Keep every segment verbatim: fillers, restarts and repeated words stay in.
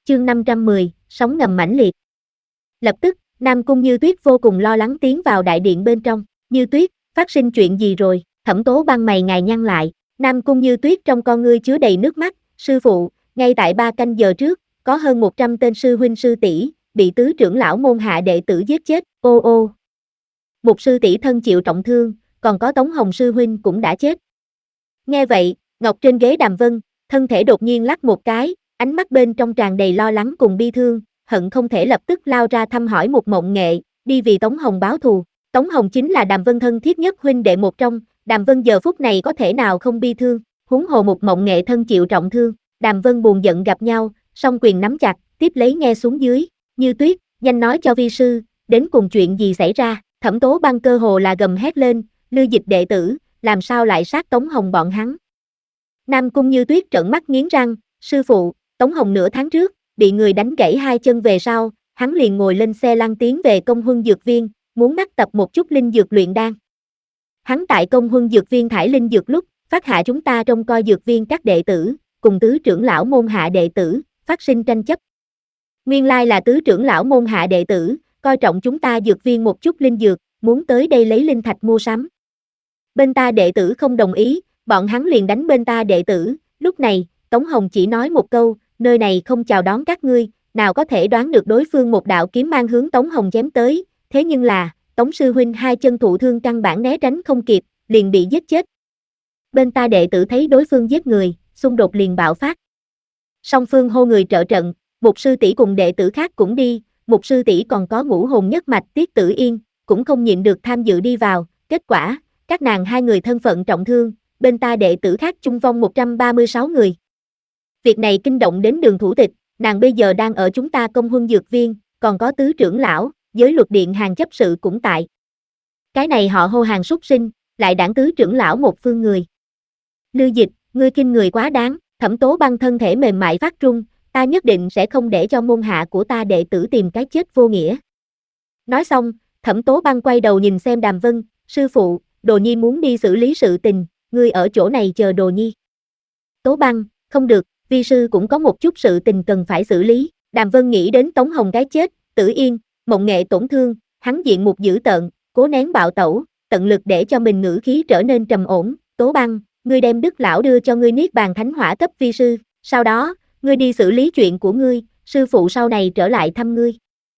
Chương năm trăm mười, sóng ngầm mãnh liệt. Lập tức, Nam Cung Như Tuyết vô cùng lo lắng tiến vào đại điện bên trong. Như Tuyết, phát sinh chuyện gì rồi? Thẩm Tố Băng mày ngài nhăn lại. Nam Cung Như Tuyết trong con ngươi chứa đầy nước mắt. Sư phụ, ngay tại ba canh giờ trước, có hơn một trăm tên sư huynh sư tỷ bị tứ trưởng lão môn hạ đệ tử giết chết. Ô ô. Một sư tỷ thân chịu trọng thương, còn có Tống Hồng sư huynh cũng đã chết. Nghe vậy, ngọc trên ghế Đàm Vân, thân thể đột nhiên lắc một cái, ánh mắt bên trong tràn đầy lo lắng cùng bi thương, hận không thể lập tức lao ra thăm hỏi Mục Mộng Nghệ, đi vì Tống Hồng báo thù. Tống Hồng chính là Đàm Vân thân thiết nhất huynh đệ một trong, Đàm Vân giờ phút này có thể nào không bi thương, huống hồ Mục Mộng Nghệ thân chịu trọng thương. Đàm Vân buồn giận gặp nhau, song quyền nắm chặt, tiếp lấy nghe xuống dưới. Như Tuyết, nhanh nói cho vi sư, đến cùng chuyện gì xảy ra? Thẩm Tố Băng cơ hồ là gầm hét lên, Lư Dịch đệ tử, làm sao lại sát Tống Hồng bọn hắn? Nam Cung Như Tuyết trợn mắt nghiến răng, sư phụ, Tống Hồng nửa tháng trước, bị người đánh gãy hai chân về sau, hắn liền ngồi lên xe lăn tiến về Công Huân Dược Viên, muốn đắc tập một chút linh dược luyện đan. Hắn tại Công Huân Dược Viên thải linh dược lúc, phát hạ chúng ta trông coi dược viên các đệ tử, cùng tứ trưởng lão môn hạ đệ tử, phát sinh tranh chấp. Nguyên lai là tứ trưởng lão môn hạ đệ tử, coi trọng chúng ta dược viên một chút linh dược, muốn tới đây lấy linh thạch mua sắm. Bên ta đệ tử không đồng ý, bọn hắn liền đánh bên ta đệ tử. Lúc này, Tống Hồng chỉ nói một câu, nơi này không chào đón các ngươi, nào có thể đoán được đối phương một đạo kiếm mang hướng Tống Hồng chém tới, thế nhưng là, Tống sư huynh hai chân thụ thương căn bản né tránh không kịp, liền bị giết chết. Bên ta đệ tử thấy đối phương giết người, xung đột liền bạo phát. Song phương hô người trợ trận, một sư tỷ cùng đệ tử khác cũng đi, một sư tỷ còn có ngũ hồn nhất mạch Tiết Tử Yên, cũng không nhịn được tham dự đi vào, kết quả, các nàng hai người thân phận trọng thương, bên ta đệ tử khác chung vong một trăm ba mươi sáu người. Việc này kinh động đến Đường thủ tịch, nàng bây giờ đang ở chúng ta Công Huân Dược Viên, còn có tứ trưởng lão, giới luật điện hàng chấp sự cũng tại. Cái này họ hô hàng súc sinh, lại đảng tứ trưởng lão một phương người. Lư Dịch, ngươi kinh người quá đáng, Thẩm Tố Băng thân thể mềm mại phát run, ta nhất định sẽ không để cho môn hạ của ta đệ tử tìm cái chết vô nghĩa. Nói xong, Thẩm Tố Băng quay đầu nhìn xem Đàm Vân, sư phụ, Đồ Nhi muốn đi xử lý sự tình, ngươi ở chỗ này chờ Đồ Nhi. Tố Băng, không được, vi sư cũng có một chút sự tình cần phải xử lý. Đàm Vân nghĩ đến Tống Hồng cái chết, Tử Yên, Mộng Nghệ tổn thương, hắn diện mục dữ tợn, cố nén bạo tẩu, tận lực để cho mình ngữ khí trở nên trầm ổn. Tố Băng, ngươi đem Đức lão đưa cho ngươi Niết Bàn Thánh Hỏa cấp vi sư, sau đó, ngươi đi xử lý chuyện của ngươi, sư phụ sau này trở lại thăm ngươi.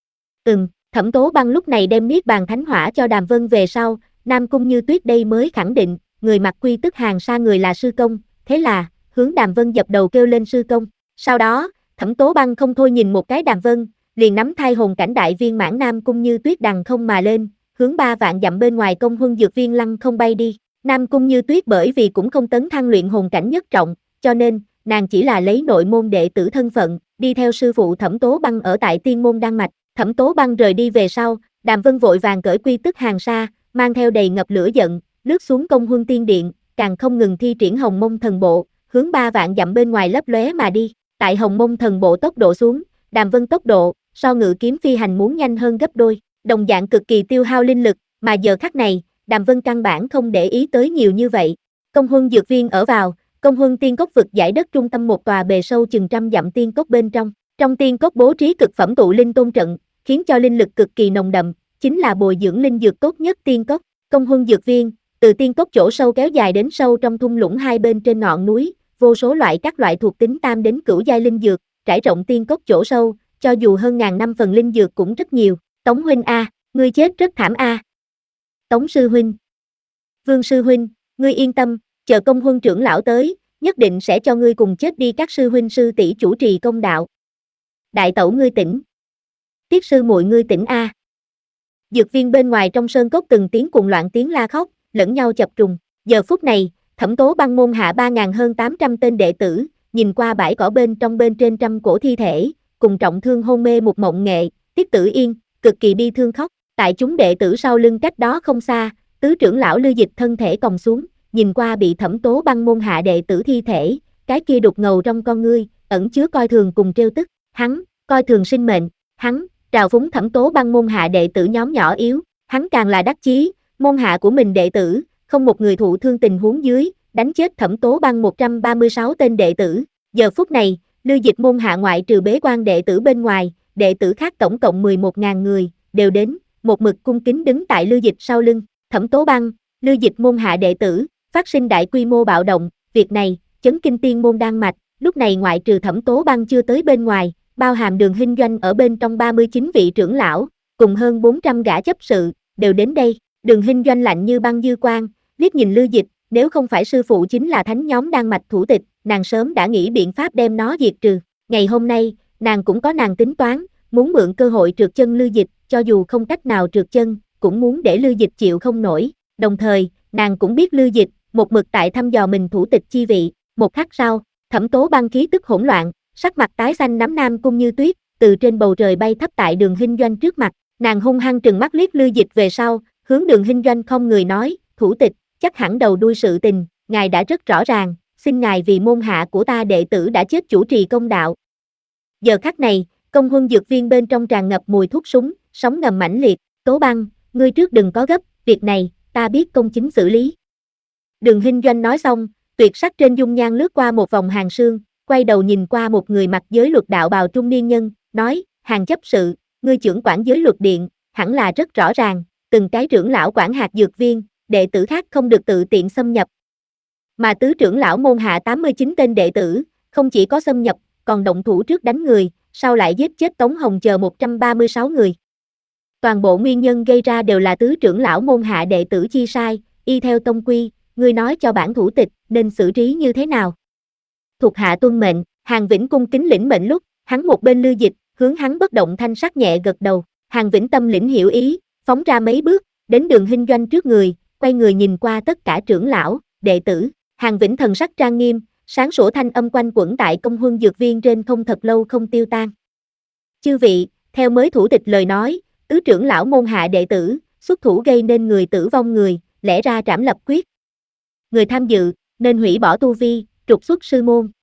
Ừm, Thẩm Tố Băng lúc này đem Niết Bàn Thánh Hỏa cho Đàm Vân về sau, Nam Cung Như Tuyết đây mới khẳng định, người mặc quy tức hàng xa người là sư công, thế là, hướng Đàm Vân dập đầu kêu lên sư công. Sau đó, Thẩm Tố Băng không thôi nhìn một cái Đàm Vân, liền nắm thai hồn cảnh đại viên mãn Nam Cung Như Tuyết đằng không mà lên, hướng ba vạn dặm bên ngoài Công Huân Dược Viên lăng không bay đi. Nam Cung Như Tuyết bởi vì cũng không tấn thăng luyện hồn cảnh nhất trọng, cho nên, nàng chỉ là lấy nội môn đệ tử thân phận, đi theo sư phụ Thẩm Tố Băng ở tại Tiên Môn Đan Mạch. Thẩm Tố Băng rời đi về sau, Đàm Vân vội vàng cởi quy tức hàng xa, mang theo đầy ngập lửa giận, lướt xuống Công Huân Tiên Điện, càng không ngừng thi triển Hồng Mông Thần Bộ, hướng ba vạn dặm bên ngoài lấp lóe mà đi. Tại Hồng Mông Thần Bộ tốc độ xuống, Đàm Vân tốc độ so ngự kiếm phi hành muốn nhanh hơn gấp đôi, đồng dạng cực kỳ tiêu hao linh lực, mà giờ khắc này, Đàm Vân căn bản không để ý tới nhiều như vậy. Công Huân Dược Viên ở vào Công Huân Tiên Cốc vực giải đất trung tâm một tòa bề sâu chừng trăm dặm tiên cốc bên trong. Trong tiên cốc bố trí cực phẩm tụ linh tôn trận, khiến cho linh lực cực kỳ nồng đậm, chính là bồi dưỡng linh dược tốt nhất tiên cốc. Công Huân Dược Viên, từ tiên cốc chỗ sâu kéo dài đến sâu trong thung lũng hai bên trên ngọn núi, vô số loại các loại thuộc tính tam đến cửu giai linh dược, trải rộng tiên cốc chỗ sâu, cho dù hơn ngàn năm phần linh dược cũng rất nhiều. Tống huynh a, ngươi chết rất thảm a. Tống sư huynh, Vương sư huynh, ngươi yên tâm, chờ Công Huân trưởng lão tới, nhất định sẽ cho ngươi cùng chết đi các sư huynh sư tỷ chủ trì công đạo. Đại tẩu ngươi tỉnh. Tiết sư muội ngươi tỉnh a. Dược viên bên ngoài trong sơn cốc từng tiếng cuồng loạn tiếng la khóc, lẫn nhau chập trùng. Giờ phút này, Thẩm Tố Băng môn hạ ba ngàn hơn tám trăm tên đệ tử, nhìn qua bãi cỏ bên trong bên trên trăm cổ thi thể, cùng trọng thương hôn mê một Mộng Nghệ, Tiết Tử Yên, cực kỳ bi thương khóc. Tại chúng đệ tử sau lưng cách đó không xa, tứ trưởng lão Lư Dịch thân thể còng xuống, nhìn qua bị Thẩm Tố Băng môn hạ đệ tử thi thể, cái kia đục ngầu trong con ngươi, ẩn chứa coi thường cùng trêu tức. Hắn coi thường sinh mệnh, hắn trào phúng Thẩm Tố Băng môn hạ đệ tử nhóm nhỏ yếu, hắn càng là đắc chí, môn hạ của mình đệ tử, không một người thụ thương tình huống dưới, đánh chết Thẩm Tố Băng một trăm ba mươi sáu tên đệ tử. Giờ phút này, Lưu Dịch môn hạ ngoại trừ bế quan đệ tử bên ngoài, đệ tử khác tổng cộng mười một nghìn người, đều đến, một mực cung kính đứng tại Lưu Dịch sau lưng. Thẩm Tố Băng, Lưu Dịch môn hạ đệ tử, phát sinh đại quy mô bạo động, việc này chấn kinh tiên môn Đan Mạch. Lúc này ngoại trừ Thẩm Tố Băng chưa tới bên ngoài, bao hàm Đường Hinh Doanh ở bên trong ba mươi chín vị trưởng lão, cùng hơn bốn trăm gã chấp sự, đều đến đây. Đường Hinh Doanh lạnh như băng dư quan, liếc nhìn Lưu Dịch, nếu không phải sư phụ chính là thánh nhóm Đan Mạch thủ tịch, nàng sớm đã nghĩ biện pháp đem nó diệt trừ. Ngày hôm nay, nàng cũng có nàng tính toán, muốn mượn cơ hội trượt chân Lưu Dịch, cho dù không cách nào trượt chân, cũng muốn để Lưu Dịch chịu không nổi. Đồng thời, nàng cũng biết Lưu Dịch, một mực tại thăm dò mình thủ tịch chi vị. Một khắc sau, Thẩm Tố Băng khí tức hỗn loạn, sắc mặt tái xanh nắm Nam Cung Như Tuyết, từ trên bầu trời bay thấp tại Đường Hinh Doanh trước mặt. Nàng hung hăng trừng mắt liếc Lưu Dịch về sau, hướng Đường Hinh Doanh không người nói, thủ tịch, chắc hẳn đầu đuôi sự tình, ngài đã rất rõ ràng, xin ngài vì môn hạ của ta đệ tử đã chết chủ trì công đạo. Giờ khắc này, công huân dược viên bên trong tràn ngập mùi thuốc súng, sóng ngầm mãnh liệt. Tố Băng, ngươi trước đừng có gấp, việc này, ta biết công chính xử lý. Đường Hinh Doanh nói xong, tuyệt sắc trên dung nhan lướt qua một vòng hàng sương, quay đầu nhìn qua một người mặc giới luật đạo bào trung niên nhân, nói, Hàng chấp sự, ngươi trưởng quản giới luật điện, hẳn là rất rõ ràng, từng cái trưởng lão quản hạt dược viên, đệ tử khác không được tự tiện xâm nhập. Mà tứ trưởng lão môn hạ tám mươi chín tên đệ tử, không chỉ có xâm nhập, còn động thủ trước đánh người, sau lại giết chết Tống Hồng chờ một trăm ba mươi sáu người. Toàn bộ nguyên nhân gây ra đều là tứ trưởng lão môn hạ đệ tử chi sai, y theo tông quy, ngươi nói cho bản thủ tịch nên xử trí như thế nào. Thuộc hạ tuân mệnh. Hàng Vĩnh cung kính lĩnh mệnh lúc, hắn một bên Lưu Dịch, hướng hắn bất động thanh sắc nhẹ gật đầu. Hàng Vĩnh tâm lĩnh hiểu ý, phóng ra mấy bước, đến Đường Hinh Doanh trước người, quay người nhìn qua tất cả trưởng lão, đệ tử. Hàng Vĩnh thần sắc trang nghiêm, sáng sủa thanh âm quanh quẩn tại công huân dược viên trên không thật lâu không tiêu tan. Chư vị, theo mới thủ tịch lời nói, tứ trưởng lão môn hạ đệ tử, xuất thủ gây nên người tử vong người, lẽ ra trảm lập quyết. Người tham dự, nên hủy bỏ tu vi, trục xuất sư môn.